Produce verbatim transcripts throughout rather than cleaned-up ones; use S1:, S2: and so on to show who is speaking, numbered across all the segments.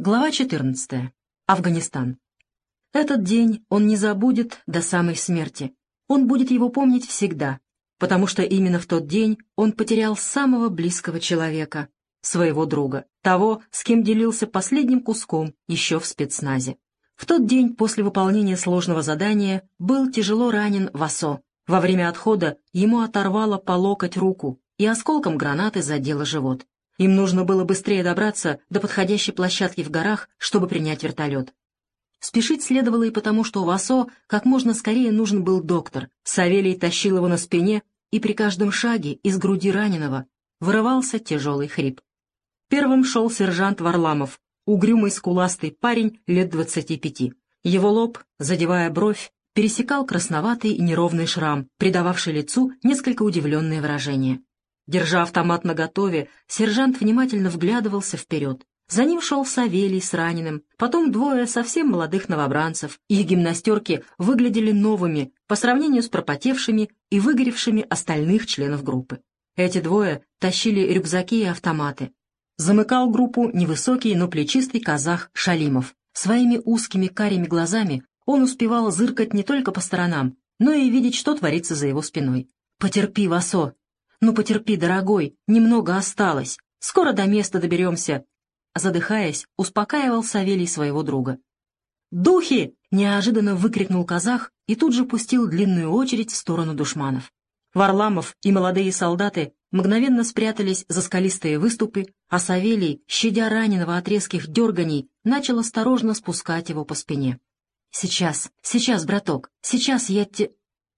S1: Глава четырнадцатая. Афганистан. Этот день он не забудет до самой смерти. Он будет его помнить всегда, потому что именно в тот день он потерял самого близкого человека, своего друга, того, с кем делился последним куском еще в спецназе. В тот день после выполнения сложного задания был тяжело ранен Васо. Во время отхода ему оторвало по локоть руку и осколком гранаты задело живот. Им нужно было быстрее добраться до подходящей площадки в горах, чтобы принять вертолет. Спешить следовало и потому, что у Васо как можно скорее нужен был доктор. Савелий тащил его на спине, и при каждом шаге из груди раненого вырывался тяжелый хрип. Первым шел сержант Варламов, угрюмый скуластый парень лет двадцати пяти. Его лоб, задевая бровь, пересекал красноватый и неровный шрам, придававший лицу несколько удивленное выражение. Держа автомат наготове, сержант внимательно вглядывался вперед. За ним шел Савелий с раненым, потом двое совсем молодых новобранцев. Их гимнастерки выглядели новыми по сравнению с пропотевшими и выгоревшими остальных членов группы. Эти двое тащили рюкзаки и автоматы. Замыкал группу невысокий, но плечистый казах Шалимов. Своими узкими карими глазами он успевал зыркать не только по сторонам, но и видеть, что творится за его спиной. «Потерпи, Васо! Ну, потерпи, дорогой, немного осталось. Скоро до места доберемся!» Задыхаясь, успокаивал Савелий своего друга. «Духи!» — неожиданно выкрикнул казах и тут же пустил длинную очередь в сторону душманов. Варламов и молодые солдаты мгновенно спрятались за скалистые выступы, а Савелий, щадя раненого от резких дерганий, начал осторожно спускать его по спине. «Сейчас, сейчас, браток, сейчас я те...»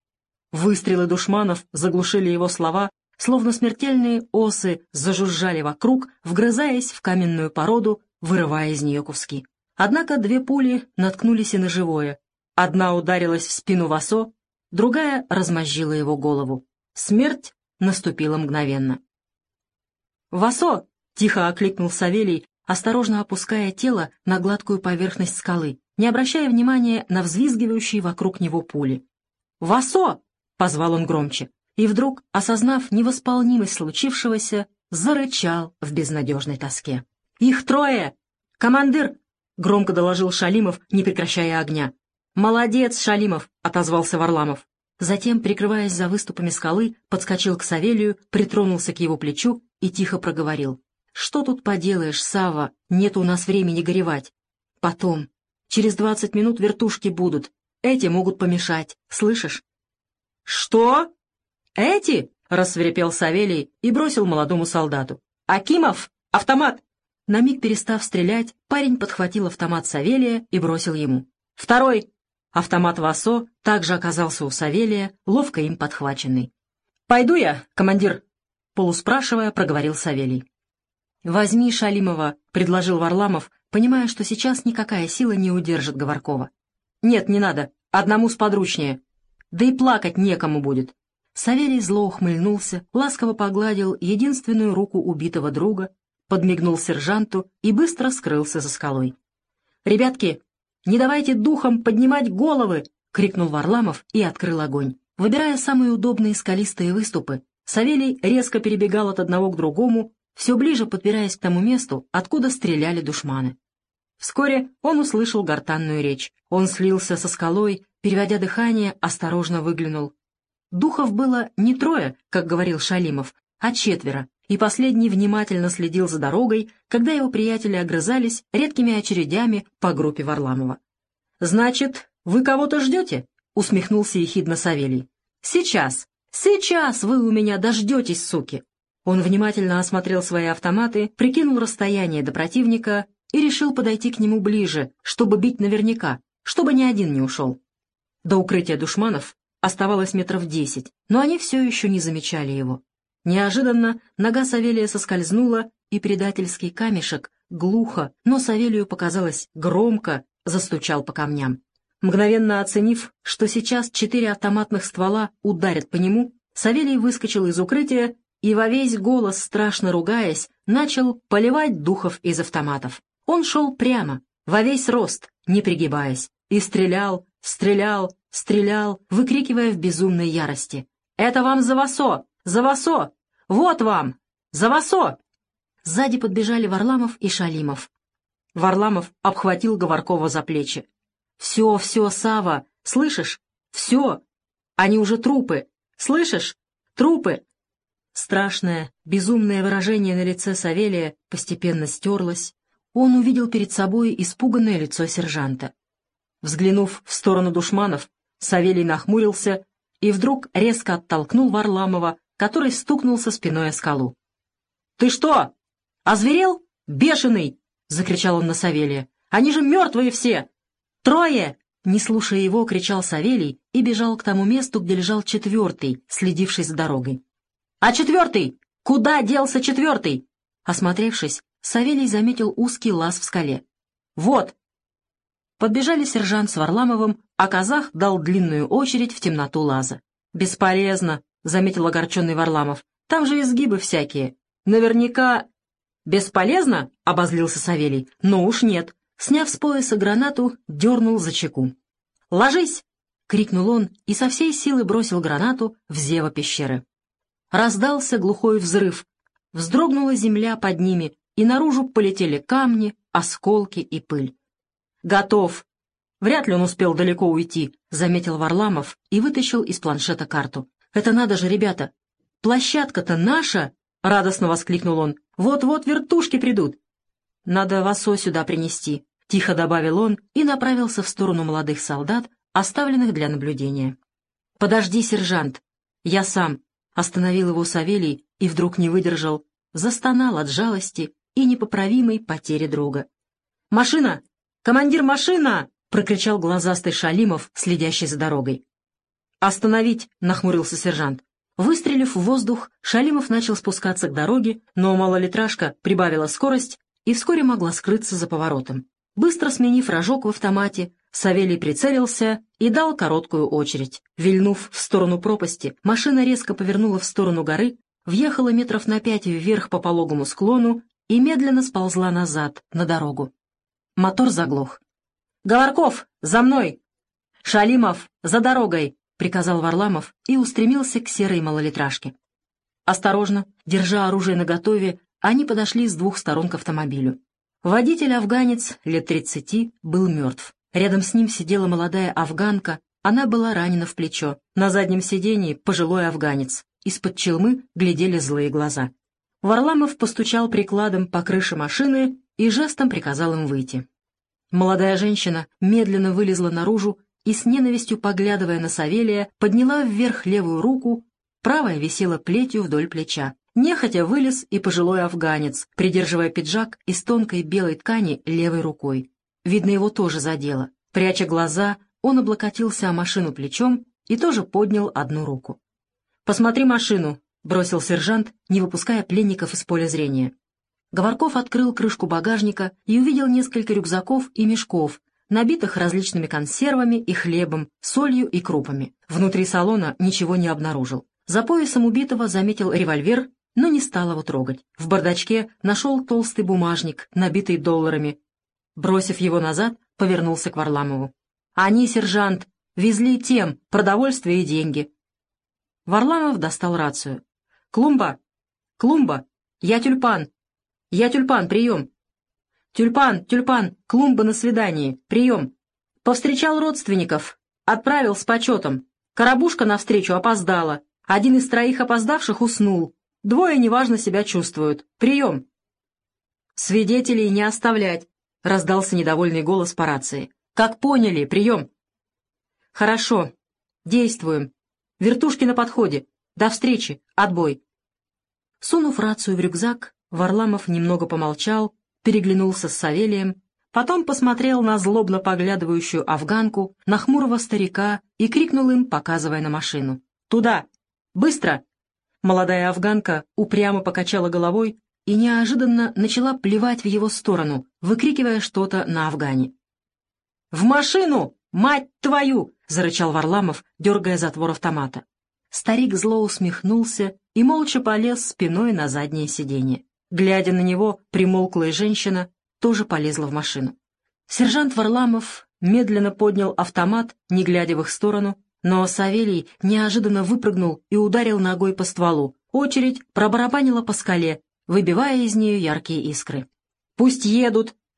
S1: Выстрелы душманов заглушили его слова, словно смертельные осы зажужжали вокруг, вгрызаясь в каменную породу, вырывая из нее куски. Однако две пули наткнулись и на живое. Одна ударилась в спину Васо, другая размозжила его голову. Смерть наступила мгновенно. «Васо!» — тихо окликнул Савелий, осторожно опуская тело на гладкую поверхность скалы, не обращая внимания на взвизгивающие вокруг него пули. «Васо!» — позвал он громче. И вдруг, осознав невосполнимость случившегося, зарычал в безнадежной тоске. «Их трое! Командир!» — громко доложил Шалимов, не прекращая огня. «Молодец, Шалимов!» — отозвался Варламов. Затем, прикрываясь за выступами скалы, подскочил к Савелию, притронулся к его плечу и тихо проговорил. «Что тут поделаешь, Савва? Нет у нас времени горевать. Потом. Через двадцать минут вертушки будут. Эти могут помешать. Слышишь?» «Что?» «Эти?» — рассвирепел Савелий и бросил молодому солдату. «Акимов! Автомат!» На миг перестав стрелять, парень подхватил автомат Савелия и бросил ему. «Второй!» Автомат Васо также оказался у Савелия, ловко им подхваченный. «Пойду я, командир!» — полуспрашивая, проговорил Савелий. «Возьми Шалимова», — предложил Варламов, понимая, что сейчас никакая сила не удержит Говоркова. «Нет, не надо, одному сподручнее. Да и плакать некому будет». Савелий зло ухмыльнулся, ласково погладил единственную руку убитого друга, подмигнул сержанту и быстро скрылся за скалой. «Ребятки, не давайте духам поднимать головы!» — крикнул Варламов и открыл огонь. Выбирая самые удобные скалистые выступы, Савелий резко перебегал от одного к другому, все ближе подбираясь к тому месту, откуда стреляли душманы. Вскоре он услышал гортанную речь. Он слился со скалой, переводя дыхание, осторожно выглянул. Духов было не трое, как говорил Шалимов, а четверо, и последний внимательно следил за дорогой, когда его приятели огрызались редкими очередями по группе Варламова. «Значит, вы кого-то ждете?» — усмехнулся ехидно Савелий. «Сейчас, сейчас вы у меня дождетесь, суки!» Он внимательно осмотрел свои автоматы, прикинул расстояние до противника и решил подойти к нему ближе, чтобы бить наверняка, чтобы ни один не ушел. До укрытия душманов оставалось метров десять, но они все еще не замечали его. Неожиданно нога Савелия соскользнула, и предательский камешек глухо, но Савелию показалось громко, застучал по камням. Мгновенно оценив, что сейчас четыре автоматных ствола ударят по нему, Савелий выскочил из укрытия и во весь голос, страшно ругаясь, начал поливать духов из автоматов. Он шел прямо, во весь рост, не пригибаясь, и стрелял, стрелял, стрелял, выкрикивая в безумной ярости. «Это вам за Васо! За Васо! Вот вам! За Васо!» Сзади подбежали Варламов и Шалимов. Варламов обхватил Говоркова за плечи. «Все, все, Сава, слышишь? Все! Они уже трупы! Слышишь? Трупы!» Страшное, безумное выражение на лице Савелия постепенно стерлось. Он увидел перед собой испуганное лицо сержанта. Взглянув в сторону душманов, Савелий нахмурился и вдруг резко оттолкнул Варламова, который стукнулся спиной о скалу. «Ты что, озверел? Бешеный!» — закричал он на Савелия. «Они же мертвые все! Трое!» Не слушая его, кричал Савелий и бежал к тому месту, где лежал четвертый, следивший за дорогой. «А четвертый? Куда делся четвертый?» Осмотревшись, Савелий заметил узкий лаз в скале. «Вот!» Подбежали сержант с Варламовым, а казах дал длинную очередь в темноту лаза. «Бесполезно», — заметил огорченный Варламов. «Там же изгибы всякие. Наверняка...» «Бесполезно?» — обозлился Савелий. «Ну уж нет». Сняв с пояса гранату, дернул за чеку. «Ложись!» — крикнул он и со всей силы бросил гранату в зево пещеры. Раздался глухой взрыв. Вздрогнула земля под ними, и наружу полетели камни, осколки и пыль. «Готов!» «Вряд ли он успел далеко уйти», — заметил Варламов и вытащил из планшета карту. «Это надо же, ребята! Площадка-то наша!» — радостно воскликнул он. «Вот-вот вертушки придут!» «Надо Васо сюда принести», — тихо добавил он и направился в сторону молодых солдат, оставленных для наблюдения. «Подожди, сержант, я сам», — остановил его Савелий и вдруг не выдержал, застонал от жалости и непоправимой потери друга. «Машина! Командир, машина!» — прокричал глазастый Шалимов, следящий за дорогой. «Остановить!» — нахмурился сержант. Выстрелив в воздух, Шалимов начал спускаться к дороге, но малолитражка прибавила скорость и вскоре могла скрыться за поворотом. Быстро сменив рожок в автомате, Савелий прицелился и дал короткую очередь. Вильнув в сторону пропасти, машина резко повернула в сторону горы, въехала метров на пять вверх по пологому склону и медленно сползла назад, на дорогу. Мотор заглох. «Говорков, за мной!» «Шалимов, за дорогой!» — приказал Варламов и устремился к серой малолитражке. Осторожно, держа оружие наготове, они подошли с двух сторон к автомобилю. Водитель-афганец, лет тридцати, был мертв. Рядом с ним сидела молодая афганка, она была ранена в плечо. На заднем сидении пожилой афганец. Из-под челмы глядели злые глаза. Варламов постучал прикладом по крыше машины и жестом приказал им выйти. Молодая женщина медленно вылезла наружу и, с ненавистью поглядывая на Савелия, подняла вверх левую руку, правая висела плетью вдоль плеча. Нехотя вылез и пожилой афганец, придерживая пиджак из тонкой белой ткани левой рукой. Видно, его тоже задело. Пряча глаза, он облокотился о машину плечом и тоже поднял одну руку. «Посмотри машину», — бросил сержант, не выпуская пленников из поля зрения. Говорков открыл крышку багажника и увидел несколько рюкзаков и мешков, набитых различными консервами и хлебом, солью и крупами. Внутри салона ничего не обнаружил. За поясом убитого заметил револьвер, но не стал его трогать. В бардачке нашел толстый бумажник, набитый долларами. Бросив его назад, повернулся к Варламову. «Они, сержант, везли тем продовольствие и деньги». Варламов достал рацию. «Клумба! Клумба! Я Тюльпан! Я Тюльпан, прием! Тюльпан, Тюльпан, Клумба на свидании, прием! Повстречал родственников, отправил с почетом. Коробушка навстречу опоздала. Один из троих опоздавших уснул. Двое неважно себя чувствуют. Прием!» «Свидетелей не оставлять!» — раздался недовольный голос по рации. «Как поняли, прием!» «Хорошо. Действуем. Вертушки на подходе. До встречи. Отбой!» Сунув рацию в рюкзак, Варламов немного помолчал, переглянулся с Савелием, потом посмотрел на злобно поглядывающую афганку, на хмурого старика и крикнул им, показывая на машину. «Туда! Быстро!» Молодая афганка упрямо покачала головой и неожиданно начала плевать в его сторону, выкрикивая что-то на афгане. «В машину! Мать твою!» — зарычал Варламов, дергая затвор автомата. Старик зло усмехнулся и молча полез спиной на заднее сиденье. Глядя на него, примолклая женщина тоже полезла в машину. Сержант Варламов медленно поднял автомат, не глядя в их сторону, но Савелий неожиданно выпрыгнул и ударил ногой по стволу. Очередь пробарабанила по скале, выбивая из нее яркие искры. «Пусть едут!»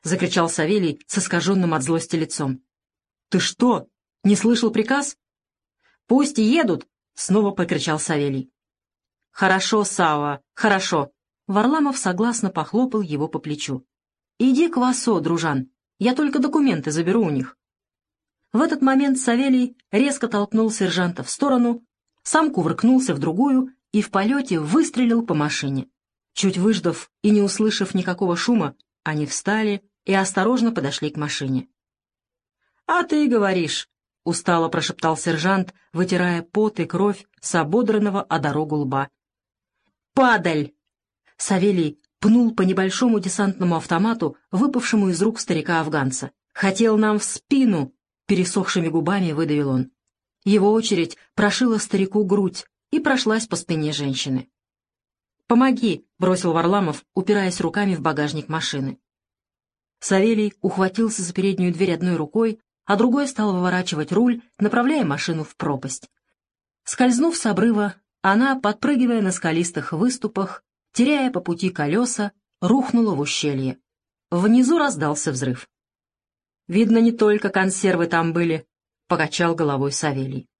S1: — закричал Савелий с искаженным от злости лицом. «Ты что, не слышал приказ?» «Пусть едут!» — снова покричал Савелий. «Хорошо, Сава, хорошо!» Варламов согласно похлопал его по плечу. «Иди к Васо, дружан, я только документы заберу у них». В этот момент Савелий резко толкнул сержанта в сторону, сам кувыркнулся в другую и в полете выстрелил по машине. Чуть выждав и не услышав никакого шума, они встали и осторожно подошли к машине. «А ты говоришь», — устало прошептал сержант, вытирая пот и кровь с ободранного о дорогу лба. «Падаль!» Савелий пнул по небольшому десантному автомату, выпавшему из рук старика-афганца. «Хотел нам в спину!» — пересохшими губами выдавил он. Его очередь прошила старику грудь и прошлась по спине женщины. «Помоги!» — бросил Варламов, упираясь руками в багажник машины. Савелий ухватился за переднюю дверь одной рукой, а другой стал выворачивать руль, направляя машину в пропасть. Скользнув с обрыва, она, подпрыгивая на скалистых выступах, теряя по пути колеса, рухнула в ущелье. Внизу раздался взрыв. «Видно, не только консервы там были», — покачал головой Савелий.